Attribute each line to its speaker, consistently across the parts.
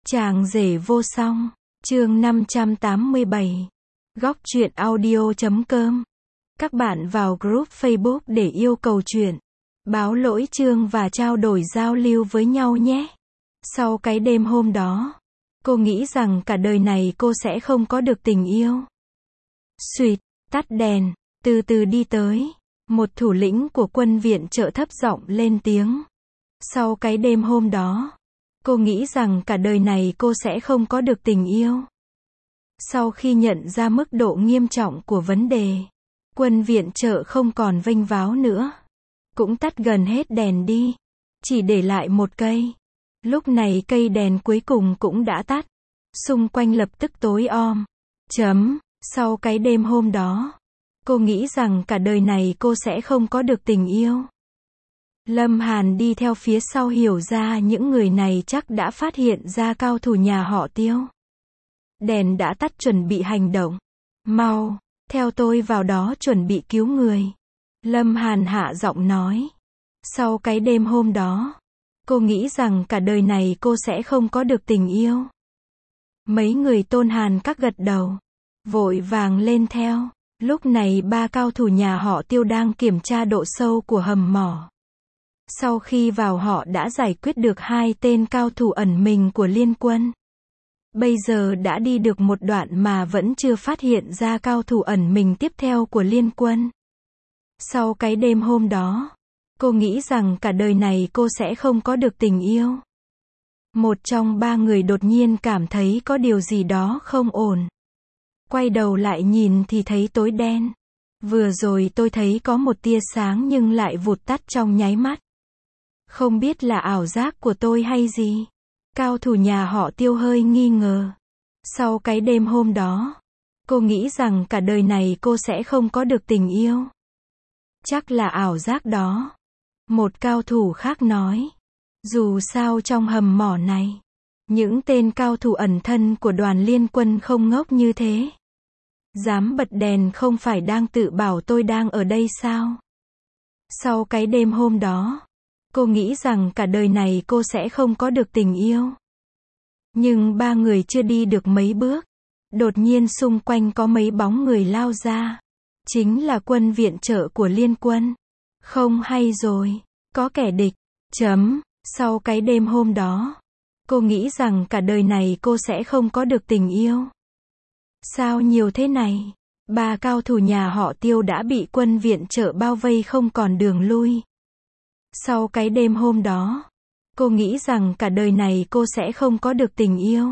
Speaker 1: Chàng rể vô song, chương 587. Góc truyện audio.com. Các bạn vào group Facebook để yêu cầu truyện, báo lỗi chương và trao đổi giao lưu với nhau nhé. Sau cái đêm hôm đó, cô nghĩ rằng cả đời này cô sẽ không có được tình yêu. Xuỵt, tắt đèn, từ từ đi tới. Một thủ lĩnh của quân viện trợ thấp giọng lên tiếng. Sau cái đêm hôm đó, cô nghĩ rằng cả đời này cô sẽ không có được tình yêu. Sau khi nhận ra mức độ nghiêm trọng của vấn đề, quân viện trợ không còn vênh váo nữa. Cũng tắt gần hết đèn đi. Chỉ để lại một cây. Lúc này cây đèn cuối cùng cũng đã tắt. Xung quanh lập tức tối om. Sau cái đêm hôm đó, cô nghĩ rằng cả đời này cô sẽ không có được tình yêu. Lâm Hàn đi theo phía sau hiểu ra những người này chắc đã phát hiện ra cao thủ nhà họ Tiêu. Đèn đã tắt chuẩn bị hành động. Mau, theo tôi vào đó chuẩn bị cứu người. Lâm Hàn hạ giọng nói. Sau cái đêm hôm đó, cô nghĩ rằng cả đời này cô sẽ không có được tình yêu. Mấy người Tôn Hàn các gật đầu, vội vàng lên theo. Lúc này ba cao thủ nhà họ Tiêu đang kiểm tra độ sâu của hầm mỏ. Sau khi vào họ đã giải quyết được hai tên cao thủ ẩn mình của liên quân. Bây giờ đã đi được một đoạn mà vẫn chưa phát hiện ra cao thủ ẩn mình tiếp theo của liên quân. Sau cái đêm hôm đó, cô nghĩ rằng cả đời này cô sẽ không có được tình yêu. Một trong ba người đột nhiên cảm thấy có điều gì đó không ổn. Quay đầu lại nhìn thì thấy tối đen. Vừa rồi tôi thấy có một tia sáng nhưng lại vụt tắt trong nháy mắt. Không biết là ảo giác của tôi hay gì. Cao thủ nhà họ Tiêu hơi nghi ngờ. Sau cái đêm hôm đó, cô nghĩ rằng cả đời này cô sẽ không có được tình yêu. Chắc là ảo giác đó. Một cao thủ khác nói. Dù sao trong hầm mỏ này, những tên cao thủ ẩn thân của đoàn liên quân không ngốc như thế. Dám bật đèn không phải đang tự bảo tôi đang ở đây sao? Sau cái đêm hôm đó, cô nghĩ rằng cả đời này cô sẽ không có được tình yêu. Nhưng ba người chưa đi được mấy bước. Đột nhiên xung quanh có mấy bóng người lao ra. Chính là quân viện trợ của liên quân. Không hay rồi, có kẻ địch. Sau cái đêm hôm đó, cô nghĩ rằng cả đời này cô sẽ không có được tình yêu. Sao nhiều thế này? Ba cao thủ nhà họ Tiêu đã bị quân viện trợ bao vây không còn đường lui. Sau cái đêm hôm đó, cô nghĩ rằng cả đời này cô sẽ không có được tình yêu.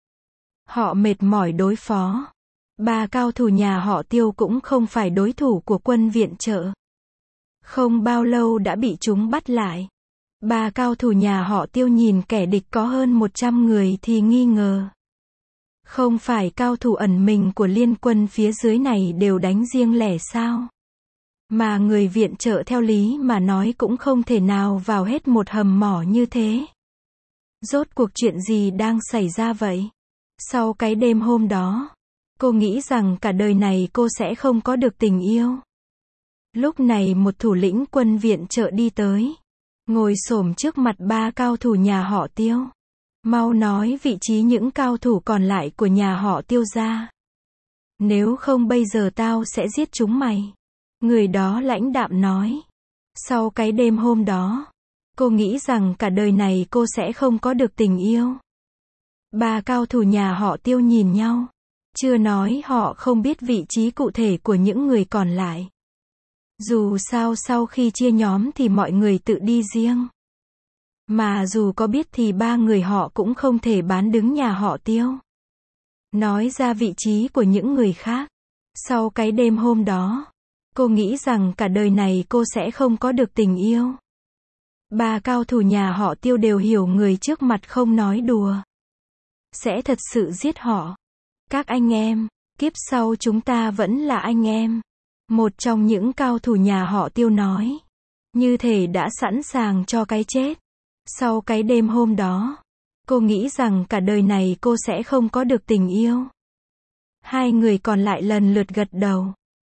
Speaker 1: Họ mệt mỏi đối phó. Ba cao thủ nhà họ Tiêu cũng không phải đối thủ của quân viện trợ. Không bao lâu đã bị chúng bắt lại. Ba cao thủ nhà họ Tiêu nhìn kẻ địch có hơn 100 người thì nghi ngờ. Không phải cao thủ ẩn mình của liên quân phía dưới này đều đánh riêng lẻ sao? Mà người viện trợ theo lý mà nói cũng không thể nào vào hết một hầm mỏ như thế. Rốt cuộc chuyện gì đang xảy ra vậy? Sau cái đêm hôm đó, cô nghĩ rằng cả đời này cô sẽ không có được tình yêu. Lúc này một thủ lĩnh quân viện trợ đi tới. Ngồi xổm trước mặt ba cao thủ nhà họ Tiêu. Mau nói vị trí những cao thủ còn lại của nhà họ Tiêu ra. Nếu không bây giờ tao sẽ giết chúng mày. Người đó lãnh đạm nói. Sau cái đêm hôm đó, cô nghĩ rằng cả đời này cô sẽ không có được tình yêu. Ba cao thủ nhà họ Tiêu nhìn nhau. Chưa nói họ không biết vị trí cụ thể của những người còn lại. Dù sao sau khi chia nhóm thì mọi người tự đi riêng. Mà dù có biết thì ba người họ cũng không thể bán đứng nhà họ Tiêu. Nói ra vị trí của những người khác. Sau cái đêm hôm đó, cô nghĩ rằng cả đời này cô sẽ không có được tình yêu. Ba cao thủ nhà họ Tiêu đều hiểu người trước mặt không nói đùa. Sẽ thật sự giết họ. Các anh em, kiếp sau chúng ta vẫn là anh em. Một trong những cao thủ nhà họ Tiêu nói. Như thể đã sẵn sàng cho cái chết. Sau cái đêm hôm đó, cô nghĩ rằng cả đời này cô sẽ không có được tình yêu. Hai người còn lại lần lượt gật đầu.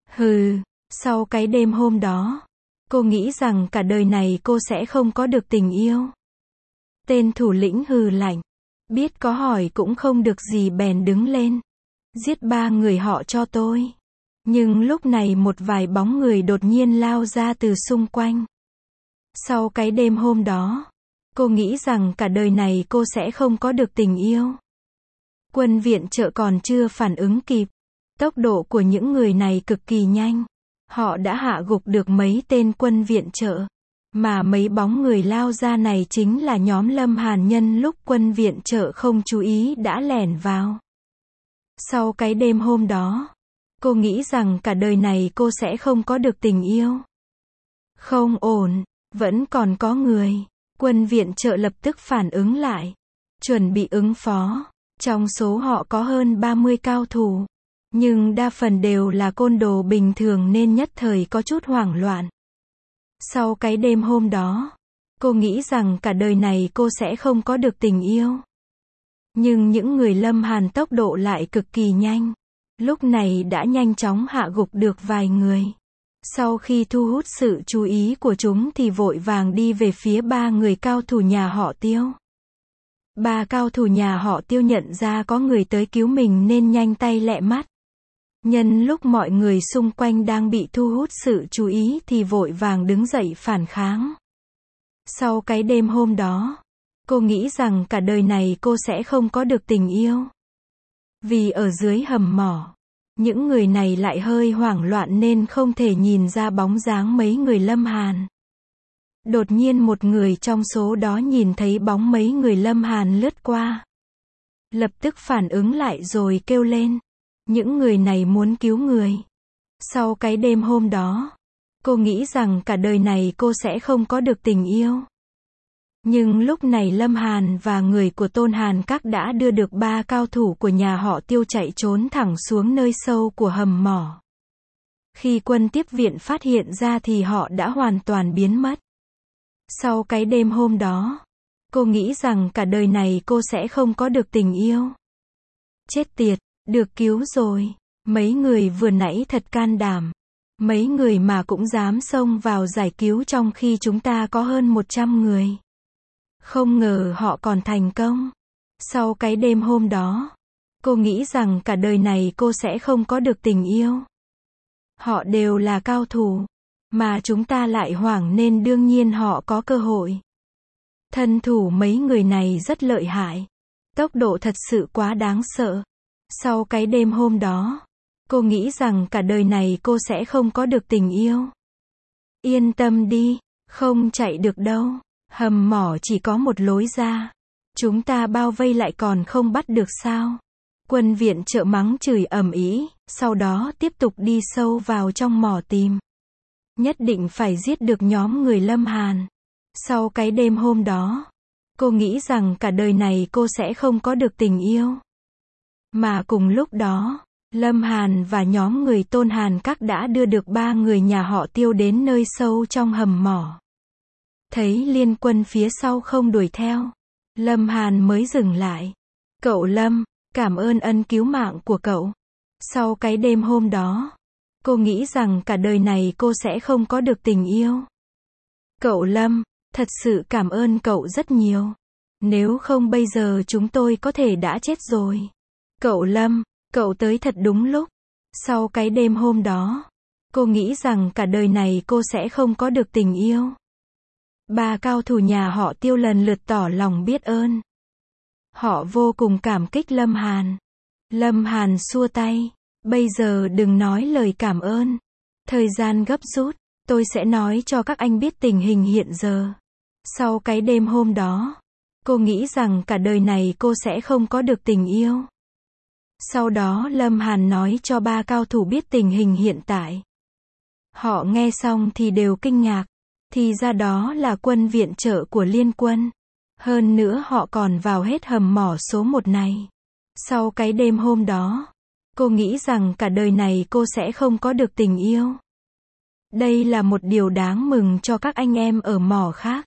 Speaker 1: Sau cái đêm hôm đó, cô nghĩ rằng cả đời này cô sẽ không có được tình yêu. Tên thủ lĩnh hừ lạnh. Biết có hỏi cũng không được gì bèn đứng lên. Giết 3 người họ cho tôi. Nhưng lúc này một vài bóng người đột nhiên lao ra từ xung quanh. Sau cái đêm hôm đó, cô nghĩ rằng cả đời này cô sẽ không có được tình yêu. Quân viện trợ còn chưa phản ứng kịp. Tốc độ của những người này cực kỳ nhanh. Họ đã hạ gục được mấy tên quân viện trợ. Mà mấy bóng người lao ra này chính là nhóm Lâm Hàn nhân lúc quân viện trợ không chú ý đã lẻn vào. Sau cái đêm hôm đó, cô nghĩ rằng cả đời này cô sẽ không có được tình yêu. Không ổn, vẫn còn có người. Quân viện trợ lập tức phản ứng lại. Chuẩn bị ứng phó. Trong số họ có hơn 30 cao thủ. Nhưng đa phần đều là côn đồ bình thường nên nhất thời có chút hoảng loạn. Sau cái đêm hôm đó, cô nghĩ rằng cả đời này cô sẽ không có được tình yêu. Nhưng những người Lâm Hàn tốc độ lại cực kỳ nhanh. Lúc này đã nhanh chóng hạ gục được vài người. Sau khi thu hút sự chú ý của chúng thì vội vàng đi về phía 3 người cao thủ nhà họ Tiêu. 3 cao thủ nhà họ Tiêu nhận ra có người tới cứu mình nên nhanh tay lẹ mắt. Nhân lúc mọi người xung quanh đang bị thu hút sự chú ý thì vội vàng đứng dậy phản kháng. Sau cái đêm hôm đó, cô nghĩ rằng cả đời này cô sẽ không có được tình yêu. Vì ở dưới hầm mỏ, những người này lại hơi hoảng loạn nên không thể nhìn ra bóng dáng mấy người Lâm Hàn. Đột nhiên một người trong số đó nhìn thấy bóng mấy người Lâm Hàn lướt qua. Lập tức phản ứng lại rồi kêu lên. Những người này muốn cứu người. Sau cái đêm hôm đó, cô nghĩ rằng cả đời này cô sẽ không có được tình yêu. Nhưng lúc này Lâm Hàn và người của Tôn Hàn Các đã đưa được 3 cao thủ của nhà họ Tiêu chạy trốn thẳng xuống nơi sâu của hầm mỏ. Khi quân tiếp viện phát hiện ra thì họ đã hoàn toàn biến mất. Sau cái đêm hôm đó, cô nghĩ rằng cả đời này cô sẽ không có được tình yêu. Chết tiệt, được cứu rồi. Mấy người vừa nãy thật can đảm. Mấy người mà cũng dám xông vào giải cứu trong khi chúng ta có hơn 100 người. Không ngờ họ còn thành công. Sau cái đêm hôm đó, cô nghĩ rằng cả đời này cô sẽ không có được tình yêu. Họ đều là cao thủ, mà chúng ta lại hoảng nên đương nhiên họ có cơ hội. Thân thủ mấy người này rất lợi hại. Tốc độ thật sự quá đáng sợ. Sau cái đêm hôm đó, cô nghĩ rằng cả đời này cô sẽ không có được tình yêu. Yên tâm đi, không chạy được đâu. Hầm mỏ chỉ có một lối ra. Chúng ta bao vây lại còn không bắt được sao? Quân viện trợ mắng chửi ầm ĩ, sau đó tiếp tục đi sâu vào trong mỏ tìm. Nhất định phải giết được nhóm người Lâm Hàn. Sau cái đêm hôm đó, cô nghĩ rằng cả đời này cô sẽ không có được tình yêu. Mà cùng lúc đó, Lâm Hàn và nhóm người Tôn Hàn Các đã đưa được 3 người nhà họ Tiêu đến nơi sâu trong hầm mỏ. Thấy liên quân phía sau không đuổi theo, Lâm Hàn mới dừng lại. Cậu Lâm, cảm ơn ân cứu mạng của cậu. Sau cái đêm hôm đó, cô nghĩ rằng cả đời này cô sẽ không có được tình yêu. Cậu Lâm, thật sự cảm ơn cậu rất nhiều. Nếu không bây giờ chúng tôi có thể đã chết rồi. Cậu Lâm, cậu tới thật đúng lúc. Sau cái đêm hôm đó, cô nghĩ rằng cả đời này cô sẽ không có được tình yêu. 3 cao thủ nhà họ Tiêu lần lượt tỏ lòng biết ơn. Họ vô cùng cảm kích Lâm Hàn. Lâm Hàn xua tay. Bây giờ đừng nói lời cảm ơn. Thời gian gấp rút, tôi sẽ nói cho các anh biết tình hình hiện giờ. Sau cái đêm hôm đó, cô nghĩ rằng cả đời này cô sẽ không có được tình yêu. Sau đó Lâm Hàn nói cho 3 cao thủ biết tình hình hiện tại. Họ nghe xong thì đều kinh ngạc. Thì ra đó là quân viện trợ của liên quân. Hơn nữa họ còn vào hết hầm mỏ số 1 này. Sau cái đêm hôm đó, cô nghĩ rằng cả đời này cô sẽ không có được tình yêu. Đây là một điều đáng mừng cho các anh em ở mỏ khác.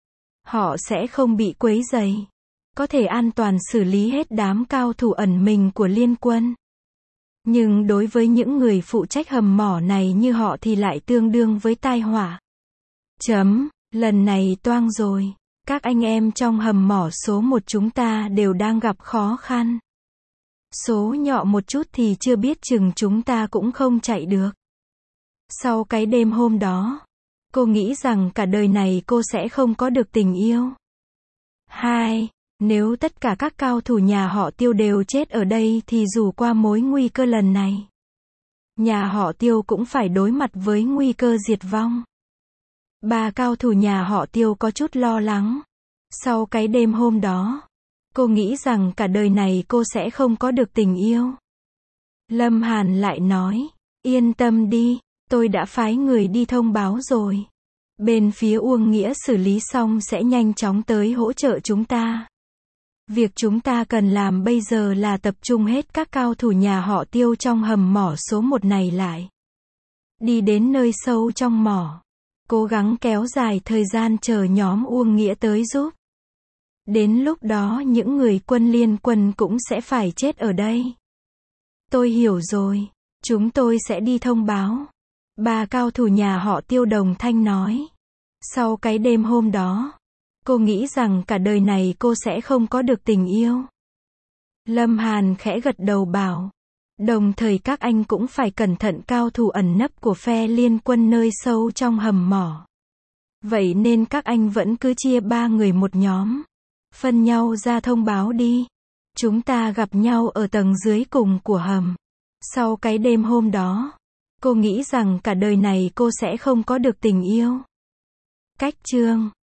Speaker 1: Họ sẽ không bị quấy rầy. Có thể an toàn xử lý hết đám cao thủ ẩn mình của liên quân. Nhưng đối với những người phụ trách hầm mỏ này như họ thì lại tương đương với tai họa. Lần này toang rồi. Các anh em trong hầm mỏ số 1 chúng ta đều đang gặp khó khăn. Số nhỏ một chút thì chưa biết chừng chúng ta cũng không chạy được. Sau cái đêm hôm đó, cô nghĩ rằng cả đời này cô sẽ không có được tình yêu. 2. Nếu tất cả các cao thủ nhà họ Tiêu đều chết ở đây thì dù qua mối nguy cơ lần này, nhà họ Tiêu cũng phải đối mặt với nguy cơ diệt vong. 3. Cao thủ nhà họ Tiêu có chút lo lắng. Sau cái đêm hôm đó, cô nghĩ rằng cả đời này cô sẽ không có được tình yêu. Lâm Hàn lại nói, yên tâm đi, tôi đã phái người đi thông báo rồi. Bên phía Uông Nghĩa xử lý xong sẽ nhanh chóng tới hỗ trợ chúng ta. Việc chúng ta cần làm bây giờ là tập trung hết các cao thủ nhà họ Tiêu trong hầm mỏ số 1 này lại. Đi đến nơi sâu trong mỏ. Cố gắng kéo dài thời gian chờ nhóm Uông Nghĩa tới giúp. Đến lúc đó những người quân liên quân cũng sẽ phải chết ở đây. Tôi hiểu rồi. Chúng tôi sẽ đi thông báo. 3 cao thủ nhà họ Tiêu đồng thanh nói. Sau cái đêm hôm đó, cô nghĩ rằng cả đời này cô sẽ không có được tình yêu. Lâm Hàn khẽ gật đầu bảo. Đồng thời các anh cũng phải cẩn thận cao thủ ẩn nấp của phe liên quân nơi sâu trong hầm mỏ. Vậy nên các anh vẫn cứ chia 3 người một nhóm. Phân nhau ra thông báo đi. Chúng ta gặp nhau ở tầng dưới cùng của hầm. Sau cái đêm hôm đó, cô nghĩ rằng cả đời này cô sẽ không có được tình yêu. Cách chương